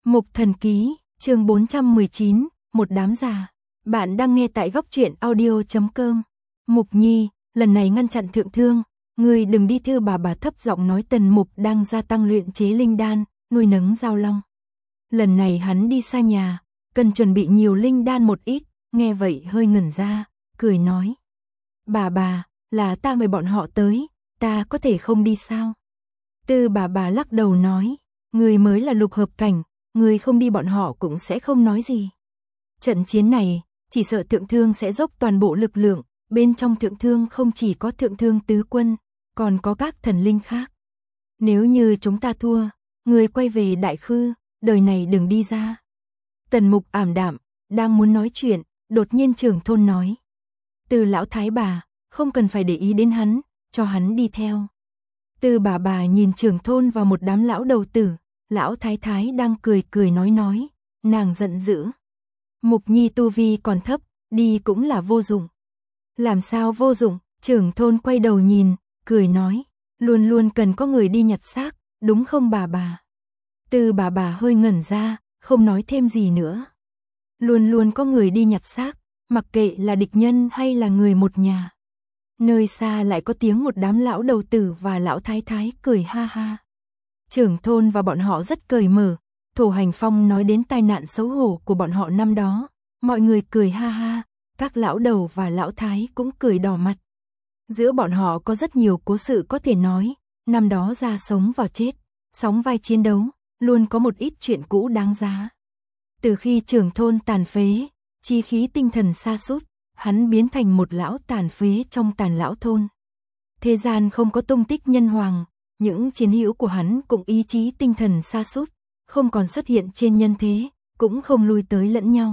Mục Thần Ký, chương 419, một đám già. Bạn đang nghe tại góc truyện audio.com. Mục Nhi, lần này ngăn chặn Thượng Thương, ngươi đừng đi thưa bà thấp giọng nói. Tần Mục đang gia tăng luyện chế linh đan, nuôi nấng giao long. Lần này hắn đi xa nhà, cần chuẩn bị nhiều linh đan một ít, nghe vậy hơi ngẩn ra, cười nói. Bà, là ta mời bọn họ tới, ta có thể không đi sao? Tư bà lắc đầu nói, ngươi mới là lục hợp cảnh, ngươi không đi bọn họ cũng sẽ không nói gì. Trận chiến này, chỉ sợ Thượng Thương sẽ dốc toàn bộ lực lượng, bên trong Thượng Thương không chỉ có Thượng Thương tứ quân, còn có các thần linh khác. Nếu như chúng ta thua, ngươi quay về Đại Khư, đời này đừng đi ra. Tần Mục ảm đạm, đang muốn nói chuyện, đột nhiên trưởng thôn nói. Từ lão thái bà, không cần phải để ý đến hắn, cho hắn đi theo. Từ bà nhìn trưởng thôn vào một đám lão đầu tử, lão thái thái đang cười nói, nàng giận dữ. Mục Nhi tu vi còn thấp, đi cũng là vô dụng. Làm sao vô dụng? Trưởng thôn quay đầu nhìn, cười nói, luôn luôn cần có người đi nhặt xác, đúng không bà? Từ bà hơi ngẩn ra, không nói thêm gì nữa. Luôn luôn có người đi nhặt xác, mặc kệ là địch nhân hay là người một nhà. Nơi xa lại có tiếng một đám lão đầu tử và lão thái thái cười ha ha. Trưởng thôn và bọn họ rất cởi mở, Thổ Hành Phong nói đến tai nạn xấu hổ của bọn họ năm đó, mọi người cười ha ha, các lão đầu và lão thái cũng cười đỏ mặt. Giữa bọn họ có rất nhiều cố sự có thể nói, năm đó ra sống vào chết, sóng vai chiến đấu, luôn có một ít chuyện cũ đáng giá. Từ khi trưởng thôn tàn phế, chi khí tinh thần sa sút, hắn biến thành một lão tàn phế trong tàn lão thôn. Thế gian không có tung tích nhân hoàng, những chiến hữu của hắn cũng ý chí tinh thần sa sút, không còn xuất hiện trên nhân thế, cũng không lui tới lẫn nhau.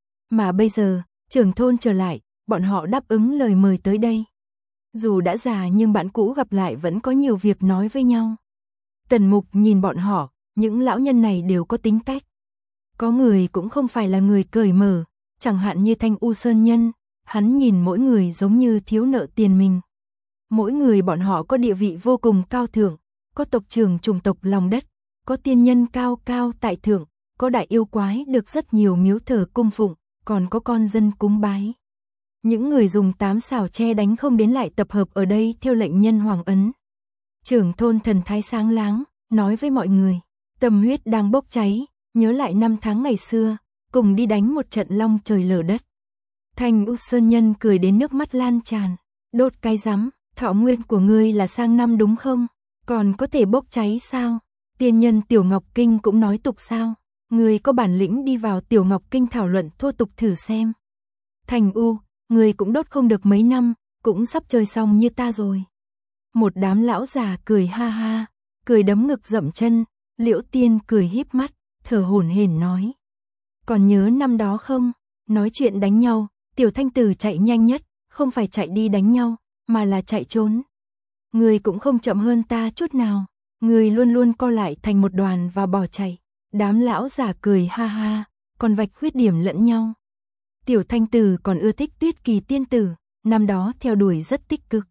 Mà bây giờ, trưởng thôn trở lại, bọn họ đáp ứng lời mời tới đây. Dù đã già nhưng bạn cũ gặp lại vẫn có nhiều việc nói với nhau. Tần Mục nhìn bọn họ, những lão nhân này đều có tính cách. Có người cũng không phải là người cởi mở, chẳng hạn như Thanh U Sơn Nhân, hắn nhìn mỗi người giống như thiếu nợ tiền mình. Mỗi người bọn họ có địa vị vô cùng cao thượng, có tộc trưởng chủng tộc lòng đất, có tiên nhân cao tại thượng, có đại yêu quái được rất nhiều miếu thờ cung phụng, còn có con dân cúng bái. Những người dùng 8 xảo che đánh không đến lại tập hợp ở đây theo lệnh nhân hoàng ấn. Trưởng thôn thần thái sáng láng, nói với mọi người, tâm huyết đang bốc cháy, nhớ lại năm tháng ngày xưa, cùng đi đánh một trận long trời lở đất. Thanh U Sơn Nhân cười đến nước mắt lan tràn, đốt cái rắm, thọ nguyên của ngươi là sang năm đúng không? Còn có thể bốc cháy sao? Tiên nhân Tiểu Ngọc Kinh cũng nói tục sao? Ngươi có bản lĩnh đi vào Tiểu Ngọc Kinh thảo luận thô tục thử xem. Thành U, ngươi cũng đốt không được mấy năm, cũng sắp chơi xong như ta rồi. Một đám lão già cười ha ha, cười đấm ngực dậm chân, Liễu Tiên cười híp mắt, thở hổn hển nói. Còn nhớ năm đó không? Nói chuyện đánh nhau, Tiểu Thanh Tử chạy nhanh nhất, không phải chạy đi đánh nhau, mà là chạy trốn. Ngươi cũng không chậm hơn ta chút nào, ngươi luôn luôn co lại thành một đoàn và bỏ chạy. Đám lão già cười ha ha, còn vạch khuyết điểm lẫn nhau. Tiểu Thanh Tử còn ưa thích Tuyết Kỳ tiên tử, năm đó theo đuổi rất tích cực.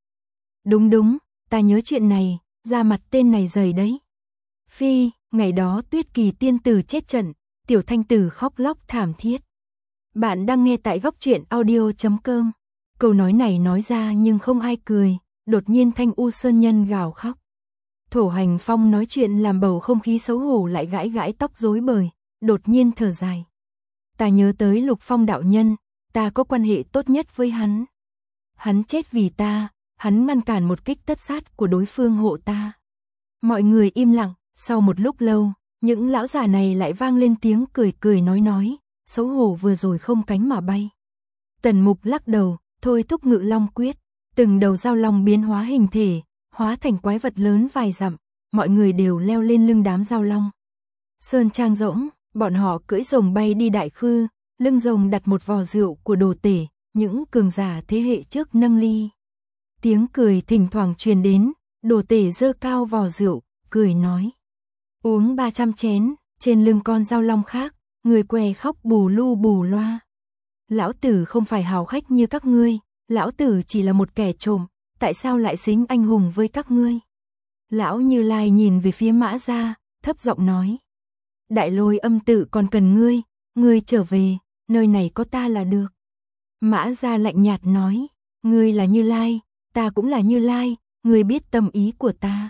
Đúng, ta nhớ chuyện này, ra mặt tên này dày đấy. Phi, ngày đó Tuyết Kỳ tiên tử chết trận, Tiểu Thanh Tử khóc lóc thảm thiết. Bạn đang nghe tại góc truyện audio.com. Câu nói này nói ra nhưng không ai cười, đột nhiên Thanh U Sơn Nhân gào khóc. Thổ Hành Phong nói chuyện làm bầu không khí xấu hổ lại gãi tóc rối bời, đột nhiên thở dài. Ta nhớ tới Lục Phong đạo nhân, ta có quan hệ tốt nhất với hắn. Hắn chết vì ta, hắn ngăn cản một kích tất sát của đối phương hộ ta. Mọi người im lặng, sau một lúc lâu, những lão già này lại vang lên tiếng cười nói, xấu hổ vừa rồi không cánh mà bay. Tần Mục lắc đầu, thôi thúc Ngự Long quyết, từng đầu giao long biến hóa hình thể, hóa thành quái vật lớn vài dặm, mọi người đều leo lên lưng đám giao long. Sơn trang rỗng, bọn họ cưỡi rồng bay đi Đại Khư, lưng rồng đặt một vò rượu của đồ tể, những cường giả thế hệ trước nâng ly. Tiếng cười thỉnh thoảng truyền đến, đồ tể giơ cao vò rượu, cười nói. Uống 300 chén, trên lưng con giao long khác, người què khóc bù lu bù loa. Lão tử không phải hào khách như các ngươi, lão tử chỉ là một kẻ trộm, tại sao lại xính anh hùng với các ngươi? Lão Như Lai nhìn về phía Mã Gia, thấp giọng nói. Đại Lôi Âm tự còn cần ngươi trở về, nơi này có ta là được. Mã Gia lạnh nhạt nói, ngươi là Như Lai, ta cũng là Như Lai, ngươi biết tâm ý của ta.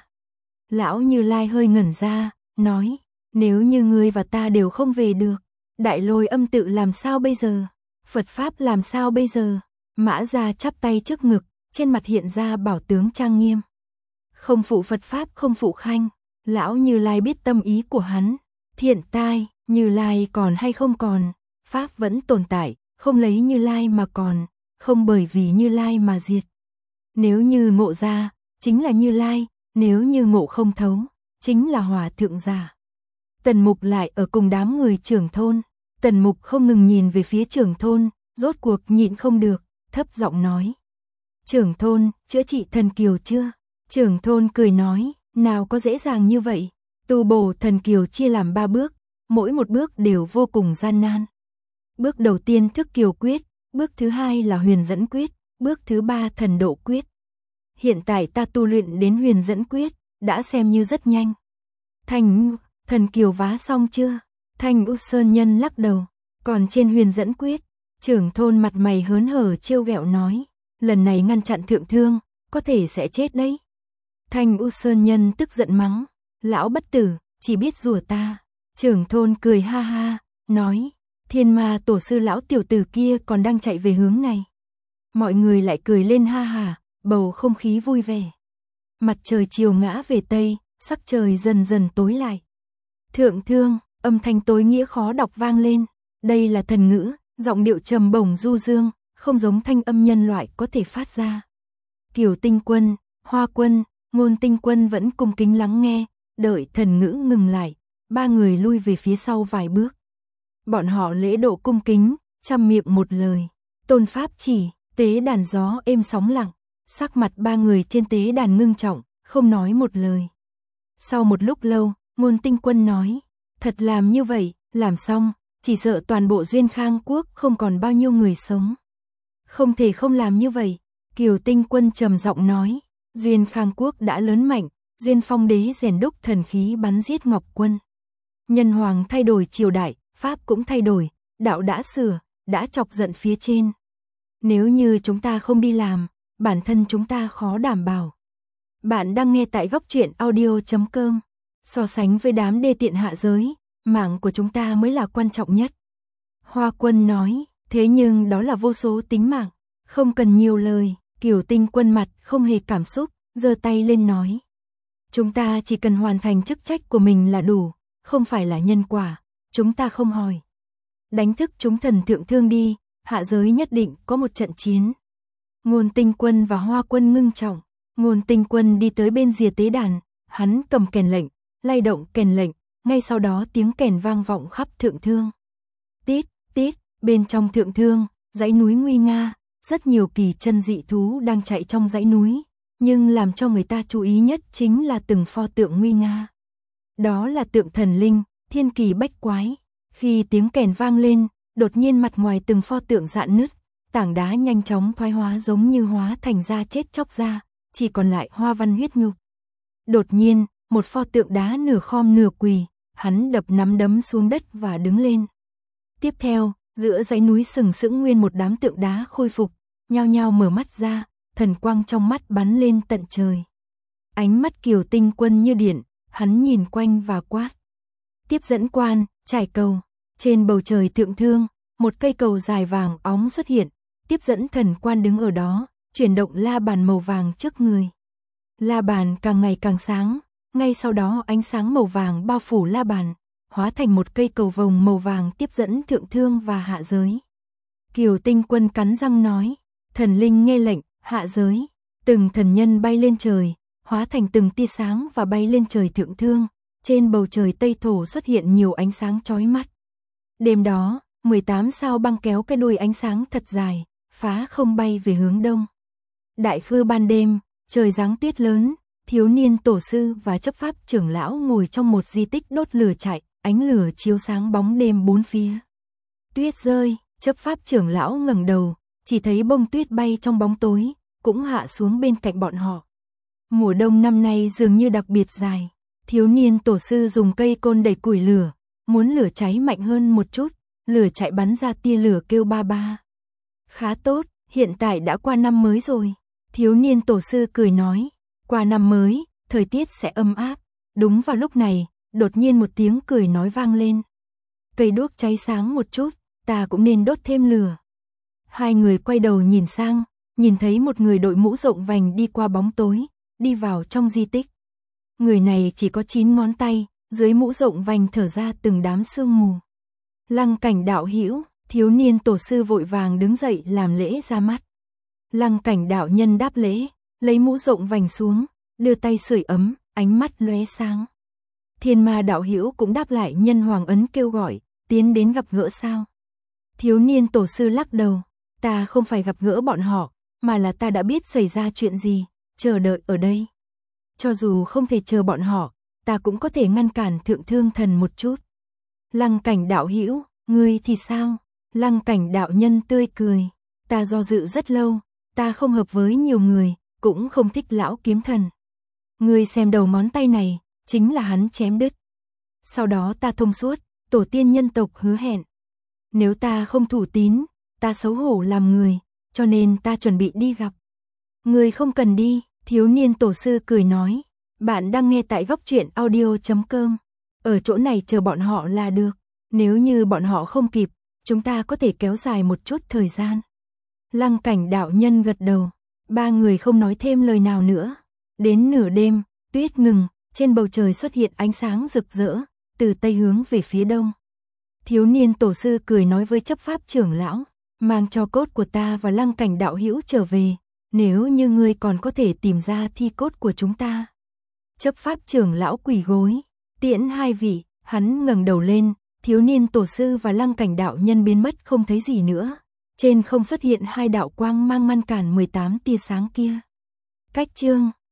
Lão Như Lai hơi ngẩn ra, nói, nếu như ngươi và ta đều không về được, Đại Lôi Âm tự làm sao bây giờ? Phật Pháp làm sao bây giờ? Mã Gia chắp tay trước ngực, trên mặt hiện ra bảo tướng trang nghiêm. Không phụ Phật Pháp không phụ Khanh, Lão Như Lai biết tâm ý của hắn. Thiện tai, Như Lai còn hay không còn, Pháp vẫn tồn tại, không lấy Như Lai mà còn, không bởi vì Như Lai mà diệt. Nếu như ngộ ra, chính là Như Lai, nếu như ngộ không thấu, chính là Hòa Thượng giả. Tần Mục lại ở cùng đám người trưởng thôn, Tần Mục không ngừng nhìn về phía trưởng thôn, rốt cuộc nhịn không được, thấp giọng nói. Trưởng thôn, chữa trị thần kiều chưa? Trưởng thôn cười nói, nào có dễ dàng như vậy, tu bổ thần kiều chia làm 3 bước, mỗi một bước đều vô cùng gian nan. Bước đầu tiên thức kiều quyết, bước thứ hai là huyền dẫn quyết, bước thứ 3 thần độ quyết. Hiện tại ta tu luyện đến huyền dẫn quyết, đã xem như rất nhanh. Thành, thần kiều vá xong chưa? Thanh U Sơn Nhân lắc đầu, còn trên huyền dẫn quyết, trưởng thôn mặt mày hớn hở trêu ghẹo nói, lần này ngăn chặn thượng thương, có thể sẽ chết đấy. Thanh U Sơn Nhân tức giận mắng, lão bất tử, chỉ biết rủa ta. Trưởng thôn cười ha ha, nói, Thiên Ma tổ sư lão tiểu tử kia còn đang chạy về hướng này. Mọi người lại cười lên ha ha, bầu không khí vui vẻ. Mặt trời chiều ngã về tây, sắc trời dần dần tối lại. Thượng thương, âm thanh tối nghĩa khó đọc vang lên. Đây là thần ngữ, giọng điệu trầm bổng du dương, không giống thanh âm nhân loại có thể phát ra. Kiều Tinh Quân, Hoa Quân, Ngôn Tinh Quân vẫn cung kính lắng nghe, đợi thần ngữ ngừng lại, 3 người lui về phía sau vài bước. Bọn họ lễ độ cung kính, trăm miệng một lời. Tôn pháp chỉ, tế đàn gió êm sóng lặng, sắc mặt 3 người trên tế đàn ngưng trọng, không nói một lời. Sau một lúc lâu, Ngôn Tinh Quân nói, thật làm như vậy, làm xong, chỉ sợ toàn bộ Duyên Khang Quốc không còn bao nhiêu người sống. Không thể không làm như vậy, Kiều Tinh Quân trầm giọng nói, Duyên Khang Quốc đã lớn mạnh, Duyên Phong Đế rèn đúc thần khí bắn giết Ngọc Quân. Nhân hoàng thay đổi triều đại, Pháp cũng thay đổi, đạo đã sửa, đã chọc giận phía trên. Nếu như chúng ta không đi làm, bản thân chúng ta khó đảm bảo. Bạn đang nghe tại góc truyện audio.com. So sánh với đám đê tiện hạ giới, mạng của chúng ta mới là quan trọng nhất. Hoa Quân nói, thế nhưng đó là vô số tính mạng, không cần nhiều lời. Kiều Tinh Quân mặt không hề cảm xúc, giơ tay lên nói. Chúng ta chỉ cần hoàn thành chức trách của mình là đủ, không phải là nhân quả, chúng ta không hỏi. Đánh thức chúng thần thượng thương đi, hạ giới nhất định có một trận chiến. Ngôn Tinh Quân và Hoa Quân ngưng trọng, Ngôn Tinh Quân đi tới bên rìa tế đàn, hắn cầm kèn lệnh, lay động kèn lệnh, ngay sau đó tiếng kèn vang vọng khắp thượng thương. Tít, tít, bên trong thượng thương, dãy núi nguy nga, rất nhiều kỳ chân dị thú đang chạy trong dãy núi, nhưng làm cho người ta chú ý nhất chính là từng pho tượng nguy nga. Đó là tượng thần linh, thiên kỳ bách quái. Khi tiếng kèn vang lên, đột nhiên mặt ngoài từng pho tượng rạn nứt, tảng đá nhanh chóng thoái hóa giống như hóa thành da chết chóc ra, chỉ còn lại hoa văn huyết nhục. Đột nhiên, một pho tượng đá nửa khom nửa quỳ, hắn đập nắm đấm xuống đất và đứng lên. Tiếp theo, giữa dãy núi sừng sững nguyên một đám tượng đá khôi phục, nhao nhao mở mắt ra, thần quang trong mắt bắn lên tận trời. Ánh mắt Kiều Tinh Quân như điện, hắn nhìn quanh và quát. Tiếp dẫn quan, trải cầu. Trên bầu trời thượng thương, một cây cầu dài vàng óng xuất hiện, tiếp dẫn thần quan đứng ở đó, chuyển động la bàn màu vàng trước người. La bàn càng ngày càng sáng, ngay sau đó ánh sáng màu vàng bao phủ la bàn, hóa thành một cây cầu vồng màu vàng tiếp dẫn thượng thương và hạ giới. Kiều Tinh Quân cắn răng nói, thần linh nghe lệnh, hạ giới. Từng thần nhân bay lên trời, hóa thành từng tia sáng và bay lên trời thượng thương. Trên bầu trời Tây Thổ xuất hiện nhiều ánh sáng chói mắt. Đêm đó, 18 sao băng kéo cái đuôi ánh sáng thật dài, phá không bay về hướng đông. Đại khư ban đêm, trời giáng tuyết lớn, thiếu niên tổ sư và chấp pháp trưởng lão ngồi trong một di tích đốt lửa chạy, ánh lửa chiếu sáng bóng đêm bốn phía. Tuyết rơi, chấp pháp trưởng lão ngẩng đầu, chỉ thấy bông tuyết bay trong bóng tối, cũng hạ xuống bên cạnh bọn họ. Mùa đông năm nay dường như đặc biệt dài. Thiếu niên tổ sư dùng cây côn đẩy củi lửa, muốn lửa cháy mạnh hơn một chút, lửa chạy bắn ra tia lửa kêu ba ba. Khá tốt, hiện tại đã qua năm mới rồi. Thiếu niên tổ sư cười nói, qua năm mới, thời tiết sẽ ấm áp. Đúng vào lúc này, đột nhiên một tiếng cười nói vang lên. Cây đuốc cháy sáng một chút, ta cũng nên đốt thêm lửa. Hai người quay đầu nhìn sang, nhìn thấy một người đội mũ rộng vành đi qua bóng tối, đi vào trong di tích. Người này chỉ có 9 ngón tay, dưới mũ rộng vành thở ra từng đám sương mù. Lăng Cảnh đạo hữu, thiếu niên tổ sư vội vàng đứng dậy làm lễ ra mắt. Lăng Cảnh đạo nhân đáp lễ, lấy mũ rộng vành xuống, đưa tay sưởi ấm, ánh mắt lóe sáng. Thiên Ma đạo hữu cũng đáp lại nhân hoàng ấn kêu gọi, tiến đến gặp gỡ sao? Thiếu niên tổ sư lắc đầu, ta không phải gặp gỡ bọn họ, mà là ta đã biết xảy ra chuyện gì, chờ đợi ở đây. Cho dù không thể chờ bọn họ, ta cũng có thể ngăn cản Thượng Thương Thần một chút. Lăng Cảnh đạo hữu, ngươi thì sao? Lăng Cảnh đạo nhân tươi cười, ta do dự rất lâu, ta không hợp với nhiều người, cũng không thích lão kiếm thần. Ngươi xem đầu ngón tay này, chính là hắn chém đứt. Sau đó ta thông suốt, tổ tiên nhân tộc hứa hẹn. Nếu ta không thủ tín, ta xấu hổ làm người, cho nên ta chuẩn bị đi gặp. Ngươi không cần đi, thiếu niên tổ sư cười nói. Bạn đang nghe tại góc truyện audio.com. Ở chỗ này chờ bọn họ là được. Nếu như bọn họ không kịp, chúng ta có thể kéo dài một chút thời gian. Lăng Cảnh đạo nhân gật đầu. Ba người không nói thêm lời nào nữa. Đến nửa đêm, tuyết ngừng, trên bầu trời xuất hiện ánh sáng rực rỡ, từ tây hướng về phía đông. Thiếu niên tổ sư cười nói với chấp pháp trưởng lão, mang cho cốt của ta và Lăng Cảnh đạo hữu trở về, nếu như ngươi còn có thể tìm ra thi cốt của chúng ta. Chấp pháp trưởng lão quỳ gối, tiễn hai vị, hắn ngẩng đầu lên, thiếu niên tổ sư và Lăng Cảnh đạo nhân biến mất không thấy gì nữa. Trên không xuất hiện hai đạo quang mang ngăn cản 18 tia sáng kia. Cách chương